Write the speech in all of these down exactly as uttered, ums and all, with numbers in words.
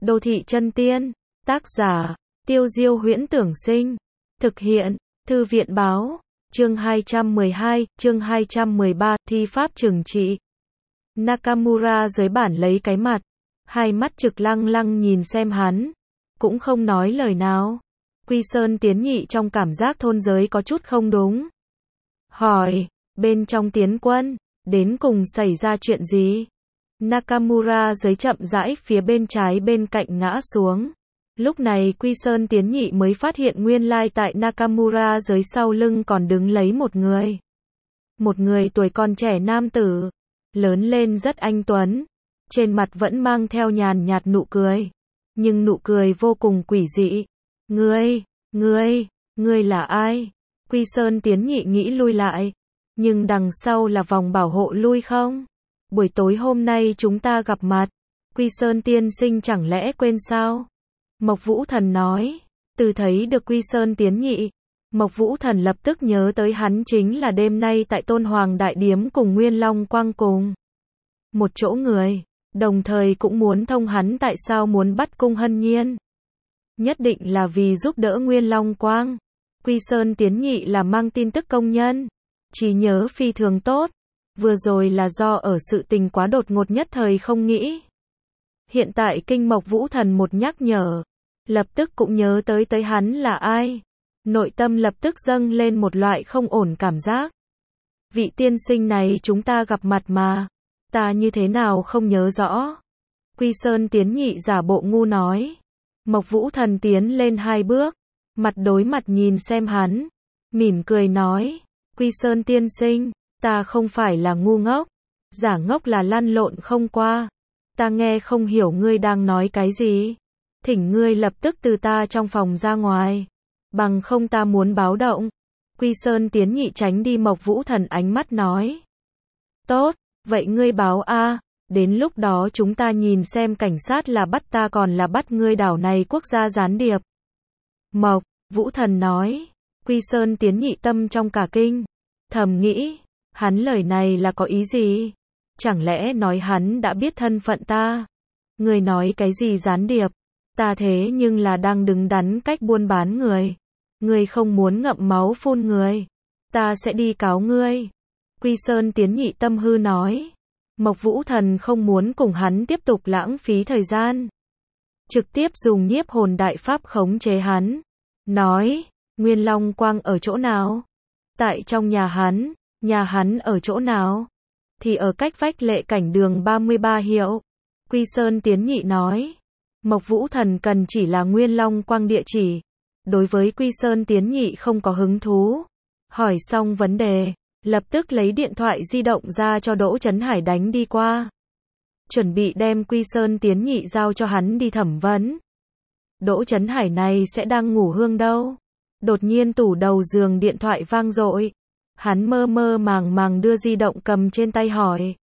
Đô thị chân tiên, tác giả, Tiêu Diêu Huyễn Tưởng Sinh, thực hiện, Thư viện báo, chương hai trăm mười hai, chương hai trăm mười ba, thi pháp trừng trị. Nakamura dưới bản lấy cái mặt, hai mắt trực lăng lăng nhìn xem hắn, cũng không nói lời nào. Quy Sơn Tiến Nhị trong cảm giác thôn giới có chút không đúng. Hỏi, bên trong tiến quân, đến cùng xảy ra chuyện gì? Nakamura dưới chậm rãi phía bên trái bên cạnh ngã xuống. Lúc này Quy Sơn Tiến Nhị mới phát hiện nguyên lai tại Nakamura dưới sau lưng còn đứng lấy một người. Một người tuổi còn trẻ nam tử, lớn lên rất anh tuấn, trên mặt vẫn mang theo nhàn nhạt nụ cười, nhưng nụ cười vô cùng quỷ dị. Ngươi, ngươi, ngươi là ai? Quy Sơn Tiến Nhị nghĩ lui lại, nhưng đằng sau là vòng bảo hộ lui không? Buổi tối hôm nay chúng ta gặp mặt, Quy Sơn tiên sinh chẳng lẽ quên sao? Mộc Vũ Thần nói, từ thấy được Quy Sơn Tiến Nhị, Mộc Vũ Thần lập tức nhớ tới hắn chính là đêm nay tại Tôn Hoàng Đại Điếm cùng Nguyên Long Quang cùng một chỗ người, đồng thời cũng muốn thông hắn tại sao muốn bắt Cung Hân Nhiên. Nhất định là vì giúp đỡ Nguyên Long Quang. Quy Sơn Tiến Nhị là mang tin tức công nhân, trí nhớ phi thường tốt, vừa rồi là do ở sự tình quá đột ngột nhất thời không nghĩ. Hiện tại kinh Mộc Vũ Thần một nhắc nhở, lập tức cũng nhớ tới tới hắn là ai. Nội tâm lập tức dâng lên một loại không ổn cảm giác. Vị tiên sinh này chúng ta gặp mặt mà, ta như thế nào không nhớ rõ. Quy Sơn Tiến Nhị giả bộ ngu nói. Mộc Vũ Thần tiến lên hai bước, mặt đối mặt nhìn xem hắn, mỉm cười nói, Quy Sơn tiên sinh, ta không phải là ngu ngốc, giả ngốc là lăn lộn không qua, ta nghe không hiểu ngươi đang nói cái gì, thỉnh ngươi lập tức từ ta trong phòng ra ngoài, bằng không ta muốn báo động. Quy Sơn Tiến Nhị tránh đi Mộc Vũ Thần ánh mắt nói, tốt, vậy ngươi báo a, đến lúc đó chúng ta nhìn xem cảnh sát là bắt ta còn là bắt ngươi đảo này quốc gia gián điệp. Mộc Vũ Thần nói. Quy Sơn Tiến Nhị tâm trong cả kinh, thầm nghĩ, hắn lời này là có ý gì? Chẳng lẽ nói hắn đã biết thân phận ta? Ngươi nói cái gì gián điệp? Ta thế nhưng là đang đứng đắn cách buôn bán người. Ngươi không muốn ngậm máu phun người, ta sẽ đi cáo ngươi. Quy Sơn Tiến Nhị tâm hư nói. Mộc Vũ Thần không muốn cùng hắn tiếp tục lãng phí thời gian, trực tiếp dùng nhiếp hồn đại pháp khống chế hắn, nói, Nguyên Long Quang ở chỗ nào? Tại trong nhà hắn. Nhà hắn ở chỗ nào? Thì ở cách vách Lệ Cảnh đường ba mươi ba hiệu. Quy Sơn Tiến Nhị nói. Mộc Vũ Thần cần chỉ là Nguyên Long Quang địa chỉ. Đối với Quy Sơn Tiến Nhị không có hứng thú. Hỏi xong vấn đề, lập tức lấy điện thoại di động ra cho Đỗ Chấn Hải đánh đi qua. Chuẩn bị đem Quy Sơn Tiến Nhị giao cho hắn đi thẩm vấn. Đỗ Chấn Hải này sẽ đang ngủ hương đâu. Đột nhiên tủ đầu giường điện thoại vang dội. Hắn mơ mơ màng màng đưa di động cầm trên tay hỏi.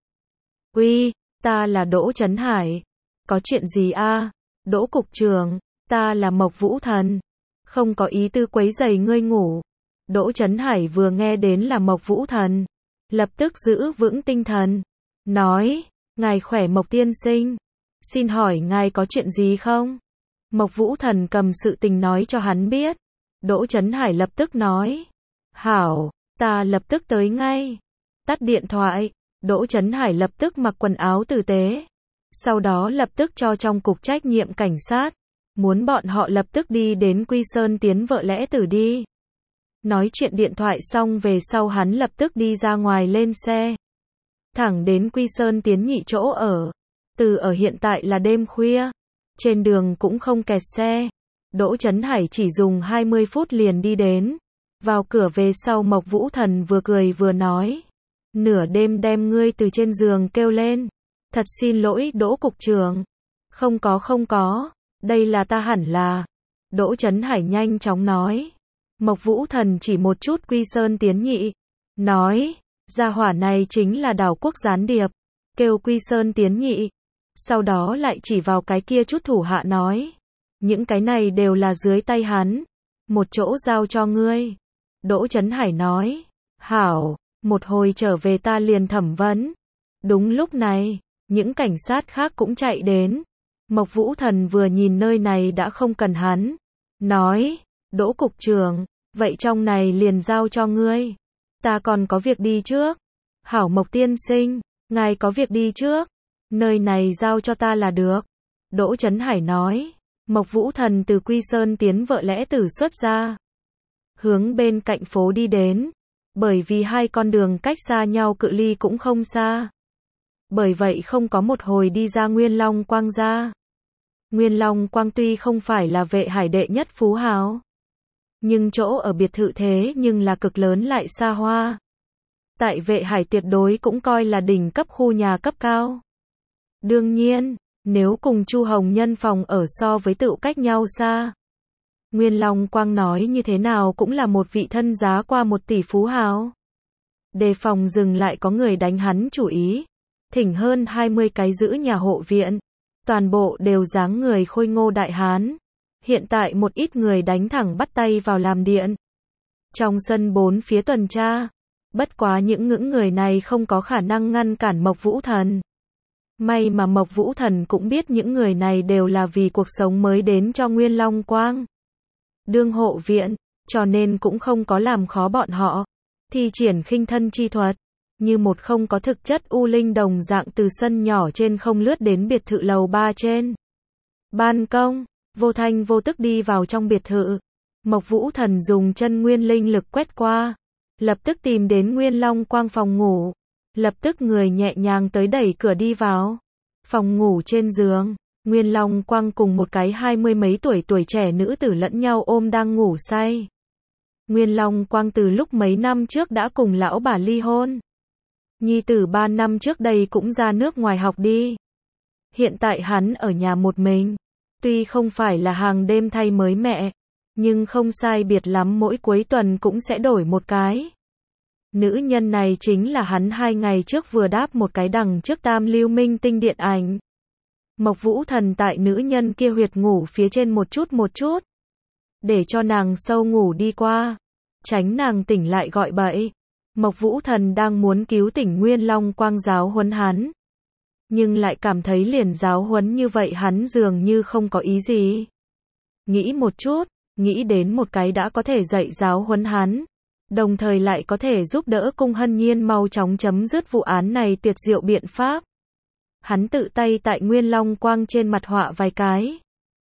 Uy, ta là Đỗ Chấn Hải. Có chuyện gì a? Đỗ cục trưởng, ta là Mộc Vũ Thần. Không có ý tư quấy rầy ngươi ngủ. Đỗ Chấn Hải vừa nghe đến là Mộc Vũ Thần, lập tức giữ vững tinh thần, nói, ngài khỏe Mộc tiên sinh, xin hỏi ngài có chuyện gì không? Mộc Vũ Thần cầm sự tình nói cho hắn biết. Đỗ Chấn Hải lập tức nói, hảo, ta lập tức tới ngay. Tắt điện thoại, Đỗ Chấn Hải lập tức mặc quần áo tử tế, sau đó lập tức cho trong cục trách nhiệm cảnh sát, muốn bọn họ lập tức đi đến Quy Sơn Tiến vợ lẽ tử đi. Nói chuyện điện thoại xong về sau hắn lập tức đi ra ngoài lên xe, thẳng đến Quy Sơn Tiến Nhị chỗ ở. Từ ở hiện tại là đêm khuya, trên đường cũng không kẹt xe. Đỗ Chấn Hải chỉ dùng hai mươi phút liền đi đến. Vào cửa về sau Mộc Vũ Thần vừa cười vừa nói, nửa đêm đem ngươi từ trên giường kêu lên, thật xin lỗi Đỗ cục trưởng. Không có không có, đây là ta hẳn là. Đỗ Chấn Hải nhanh chóng nói. Mộc Vũ Thần chỉ một chút Quy Sơn Tiến Nhị, nói, gia hỏa này chính là đảo quốc gián điệp, kêu Quy Sơn Tiến Nhị. Sau đó lại chỉ vào cái kia chút thủ hạ nói, những cái này đều là dưới tay hắn, một chỗ giao cho ngươi. Đỗ Chấn Hải nói, hảo, một hồi trở về ta liền thẩm vấn. Đúng lúc này, những cảnh sát khác cũng chạy đến. Mộc Vũ Thần vừa nhìn nơi này đã không cần hắn. Nói, Đỗ cục trưởng, vậy trong này liền giao cho ngươi. Ta còn có việc đi trước. Hảo Mộc tiên sinh, ngài có việc đi trước. Nơi này giao cho ta là được. Đỗ Chấn Hải nói. Mộc Vũ Thần từ Quy Sơn tiến vợ lẽ tử xuất ra. Hướng bên cạnh phố đi đến. Bởi vì hai con đường cách xa nhau cự ly cũng không xa. Bởi vậy không có một hồi đi ra Nguyên Long Quang ra. Nguyên Long Quang tuy không phải là vệ hải đệ nhất phú hào. Nhưng chỗ ở biệt thự thế nhưng là cực lớn lại xa hoa. Tại vệ hải tuyệt đối cũng coi là đỉnh cấp khu nhà cấp cao. Đương nhiên, nếu cùng Chu Hồng Nhân phòng ở so với tự cách nhau xa. Nguyên Long Quang nói như thế nào cũng là một vị thân giá qua một tỷ phú hào. Đề phòng dừng lại có người đánh hắn chủ ý. Thỉnh hơn hai mươi cái giữ nhà hộ viện. Toàn bộ đều dáng người khôi ngô đại hán. Hiện tại một ít người đánh thẳng bắt tay vào làm điện. Trong sân bốn phía tuần tra. Bất quá những ngưỡng người này không có khả năng ngăn cản Mộc Vũ Thần. May mà Mộc Vũ Thần cũng biết những người này đều là vì cuộc sống mới đến cho Nguyên Long Quang. Đương hộ viện, cho nên cũng không có làm khó bọn họ. Thi triển khinh thân chi thuật. Như một không có thực chất u linh đồng dạng từ sân nhỏ trên không lướt đến biệt thự lầu ba trên. Ban công, vô thanh vô tức đi vào trong biệt thự. Mộc Vũ Thần dùng chân nguyên linh lực quét qua. Lập tức tìm đến Nguyên Long Quang phòng ngủ. Lập tức người nhẹ nhàng tới đẩy cửa đi vào. Phòng ngủ trên giường, Nguyên Long Quang cùng một cái hai mươi mấy tuổi tuổi trẻ nữ tử lẫn nhau ôm đang ngủ say. Nguyên Long Quang từ lúc mấy năm trước đã cùng lão bà ly hôn. Nhi tử ba năm trước đây cũng ra nước ngoài học đi. Hiện tại hắn ở nhà một mình. Tuy không phải là hàng đêm thay mới mẹ, nhưng không sai biệt lắm mỗi cuối tuần cũng sẽ đổi một cái. Nữ nhân này chính là hắn hai ngày trước vừa đáp một cái đằng trước Tam Lưu Minh Tinh điện ảnh. Mộc Vũ Thần tại nữ nhân kia huyệt ngủ phía trên một chút một chút. Để cho nàng sâu ngủ đi qua. Tránh nàng tỉnh lại gọi bậy. Mộc Vũ Thần đang muốn cứu tỉnh Nguyên Long Quang giáo huấn hắn. Nhưng lại cảm thấy liền giáo huấn như vậy hắn dường như không có ý gì. Nghĩ một chút, nghĩ đến một cái đã có thể dạy giáo huấn hắn. Đồng thời lại có thể giúp đỡ Cung Hân Nhiên mau chóng chấm dứt vụ án này tuyệt diệu biện pháp. Hắn tự tay tại Nguyên Long Quang trên mặt họa vài cái.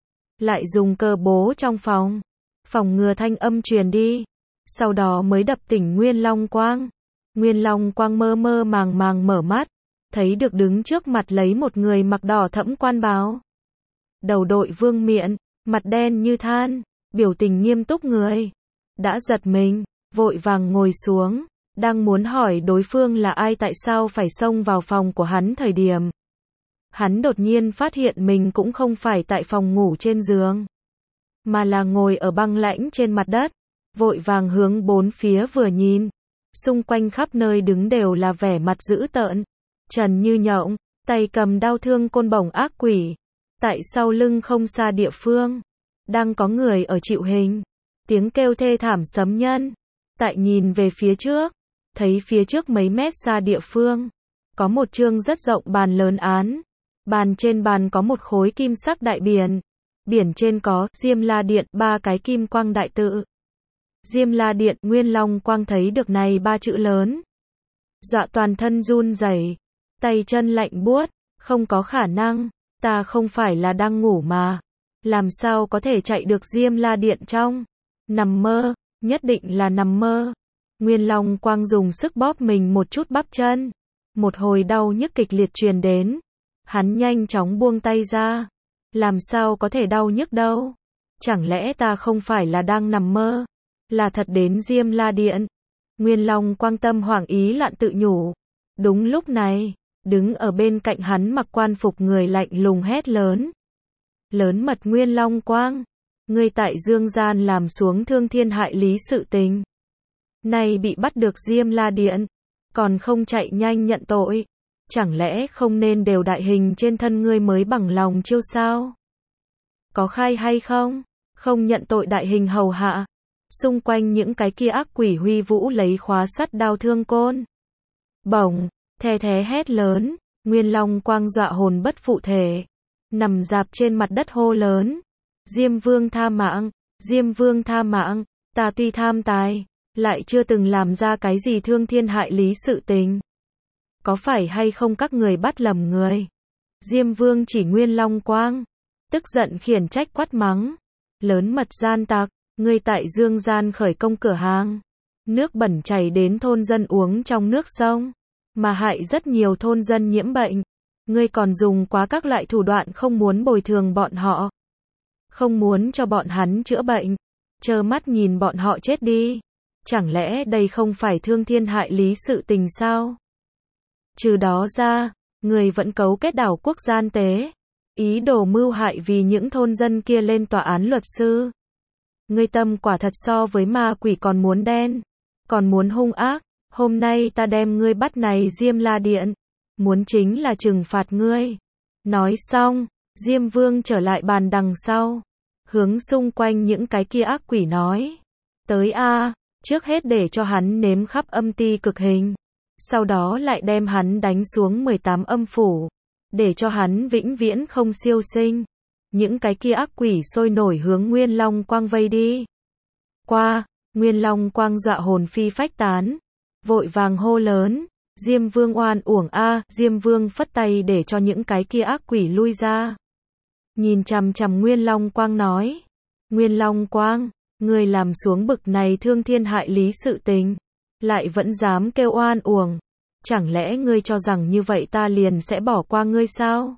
Lại dùng cơ bố trong phòng. Phòng ngừa thanh âm truyền đi. Sau đó mới đập tỉnh Nguyên Long Quang. Nguyên Long Quang mơ mơ màng màng mở mắt. Thấy được đứng trước mặt lấy một người mặc đỏ thẫm quan bào. Đầu đội vương miện, mặt đen như than, biểu tình nghiêm túc người. Đã giật mình, vội vàng ngồi xuống. Đang muốn hỏi đối phương là ai tại sao phải xông vào phòng của hắn thời điểm. Hắn đột nhiên phát hiện mình cũng không phải tại phòng ngủ trên giường. Mà là ngồi ở băng lãnh trên mặt đất. Vội vàng hướng bốn phía vừa nhìn. Xung quanh khắp nơi đứng đều là vẻ mặt dữ tợn. Trần như nhộng, tay cầm đao thương côn bổng ác quỷ. Tại sau lưng không xa địa phương. Đang có người ở chịu hình. Tiếng kêu thê thảm sấm nhân. Tại nhìn về phía trước. Thấy phía trước mấy mét xa địa phương. Có một chương rất rộng bàn lớn án. Bàn trên bàn có một khối kim sắc đại biển. Biển trên có Diêm La Điện, ba cái kim quang đại tự. Diêm La Điện, Nguyên Long Quang thấy được này ba chữ lớn. Dọa toàn thân run rẩy, tay chân lạnh buốt, không có khả năng, ta không phải là đang ngủ mà. Làm sao có thể chạy được Diêm La Điện trong? Nằm mơ, nhất định là nằm mơ. Nguyên Long Quang dùng sức bóp mình một chút bắp chân. Một hồi đau nhức kịch liệt truyền đến. Hắn nhanh chóng buông tay ra. Làm sao có thể đau nhức đâu? Chẳng lẽ ta không phải là đang nằm mơ? Là thật đến Diêm La Điện. Nguyên Long Quang tâm hoảng ý loạn tự nhủ. Đúng lúc này, đứng ở bên cạnh hắn mặc quan phục người lạnh lùng hét lớn. Lớn mật Nguyên Long Quang, ngươi tại Dương gian làm xuống thương thiên hại lý sự tình. Nay bị bắt được Diêm La Điện, còn không chạy nhanh nhận tội. Chẳng lẽ không nên đều đại hình trên thân ngươi mới bằng lòng chiêu sao? Có khai hay không? Không nhận tội đại hình hầu hạ. Xung quanh những cái kia ác quỷ huy vũ lấy khóa sắt đao thương côn. Bổng, the thế hét lớn, Nguyên Long Quang dọa hồn bất phụ thể. nằm rạp trên mặt đất hô lớn. Diêm Vương tha mạng, Diêm Vương tha mạng, ta tuy tham tài, lại chưa từng làm ra cái gì thương thiên hại lý sự tình. Có phải hay không các người bắt lầm người? Diêm Vương chỉ Nguyên Long Quang, tức giận khiển trách quát mắng. Lớn mật gian tặc, ngươi tại Dương gian khởi công cửa hàng. Nước bẩn chảy đến thôn dân uống trong nước sông, mà hại rất nhiều thôn dân nhiễm bệnh. Ngươi còn dùng quá các loại thủ đoạn không muốn bồi thường bọn họ. Không muốn cho bọn hắn chữa bệnh. Trơ mắt nhìn bọn họ chết đi. Chẳng lẽ đây không phải thương thiên hại lý sự tình sao? Trừ đó ra, người vẫn cấu kết đảo quốc gian tế. Ý đồ mưu hại vì những thôn dân kia lên tòa án luật sư. Ngươi tâm quả thật so với ma quỷ còn muốn đen. Còn muốn hung ác. Hôm nay ta đem ngươi bắt này Diêm La Điện. Muốn chính là trừng phạt ngươi. Nói xong, Diêm Vương trở lại bàn đằng sau. Hướng xung quanh những cái kia ác quỷ nói. Tới a, trước hết để cho hắn nếm khắp âm ti cực hình. Sau đó lại đem hắn đánh xuống mười tám âm phủ. Để cho hắn vĩnh viễn không siêu sinh. Những cái kia ác quỷ sôi nổi hướng Nguyên Long Quang vây đi. Qua, Nguyên Long Quang dọa hồn phi phách tán. Vội vàng hô lớn. Diêm Vương oan uổng a, Diêm Vương phất tay để cho những cái kia ác quỷ lui ra. Nhìn chằm chằm Nguyên Long Quang nói. Nguyên Long Quang, ngươi làm xuống bực này thương thiên hại lý sự tình. Lại vẫn dám kêu oan uổng. Chẳng lẽ ngươi cho rằng như vậy ta liền sẽ bỏ qua ngươi sao?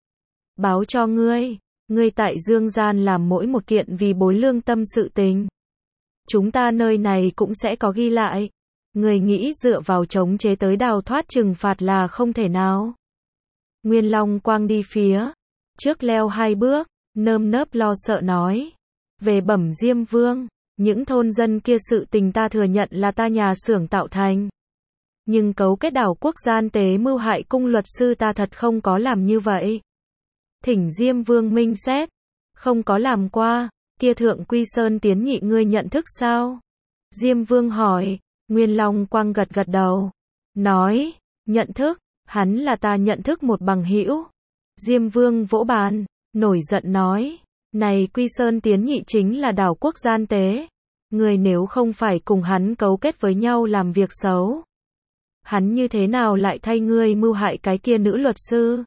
Báo cho ngươi, ngươi tại Dương gian làm mỗi một kiện vì bối lương tâm sự tình. Chúng ta nơi này cũng sẽ có ghi lại. Ngươi nghĩ dựa vào chống chế tới đào thoát trừng phạt là không thể nào. Nguyên Long Quang đi phía trước leo hai bước, nơm nớp lo sợ nói. Về bẩm Diêm Vương, những thôn dân kia sự tình ta thừa nhận là ta nhà xưởng tạo thành. Nhưng cấu kết đảo quốc gian tế mưu hại cung luật sư ta thật không có làm như vậy. Thỉnh Diêm Vương minh xét. Không có làm qua, kia Thượng Quy Sơn Tiến Nhị ngươi nhận thức sao? Diêm Vương hỏi. Nguyên Long Quang gật gật đầu. Nói, nhận thức, hắn là ta nhận thức một bằng hữu. Diêm Vương vỗ bàn, nổi giận nói. Này Quy Sơn Tiến Nhị chính là đảo quốc gian tế. Người nếu không phải cùng hắn cấu kết với nhau làm việc xấu. Hắn như thế nào lại thay ngươi mưu hại cái kia nữ luật sư?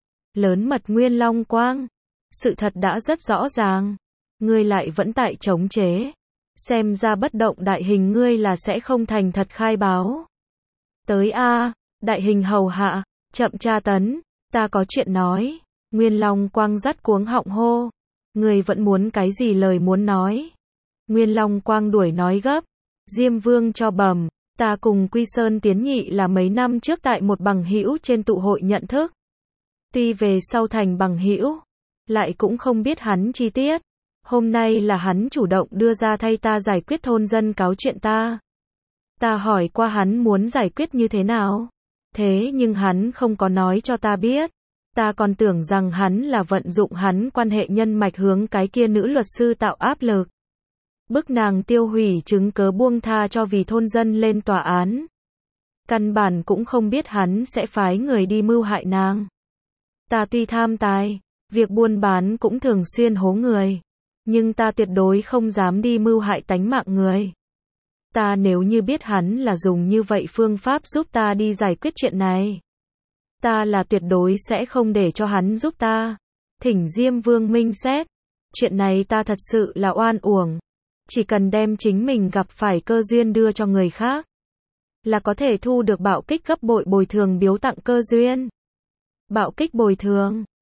Lớn mật Nguyên Long Quang. Sự thật đã rất rõ ràng. Ngươi lại vẫn tại chống chế. Xem ra bất động đại hình ngươi là sẽ không thành thật khai báo. Tới a, đại hình hầu hạ, chậm tra tấn, ta có chuyện nói. Nguyên Long Quang dắt cuống họng hô. Ngươi vẫn muốn cái gì lời muốn nói? Nguyên Long Quang đuổi nói gấp. Diêm Vương cho bẩm, ta cùng Quy Sơn Tiến Nhị là mấy năm trước tại một bằng hữu trên tụ hội nhận thức. Tuy về sau thành bằng hữu, lại cũng không biết hắn chi tiết. Hôm nay là hắn chủ động đưa ra thay ta giải quyết thôn dân cáo chuyện ta. Ta hỏi qua hắn muốn giải quyết như thế nào. Thế nhưng hắn không có nói cho ta biết. Ta còn tưởng rằng hắn là vận dụng hắn quan hệ nhân mạch hướng cái kia nữ luật sư tạo áp lực. Bức nàng tiêu hủy chứng cớ buông tha cho vì thôn dân lên tòa án. Căn bản cũng không biết hắn sẽ phái người đi mưu hại nàng. Ta tuy tham tài, việc buôn bán cũng thường xuyên hố người. Nhưng ta tuyệt đối không dám đi mưu hại tánh mạng người. Ta nếu như biết hắn là dùng như vậy phương pháp giúp ta đi giải quyết chuyện này. Ta là tuyệt đối sẽ không để cho hắn giúp ta. Thỉnh Diêm Vương minh xét. Chuyện này ta thật sự là oan uổng. Chỉ cần đem chính mình gặp phải cơ duyên đưa cho người khác. Là có thể thu được bạo kích gấp bội bồi thường biếu tặng cơ duyên. Bạo kích bồi thường.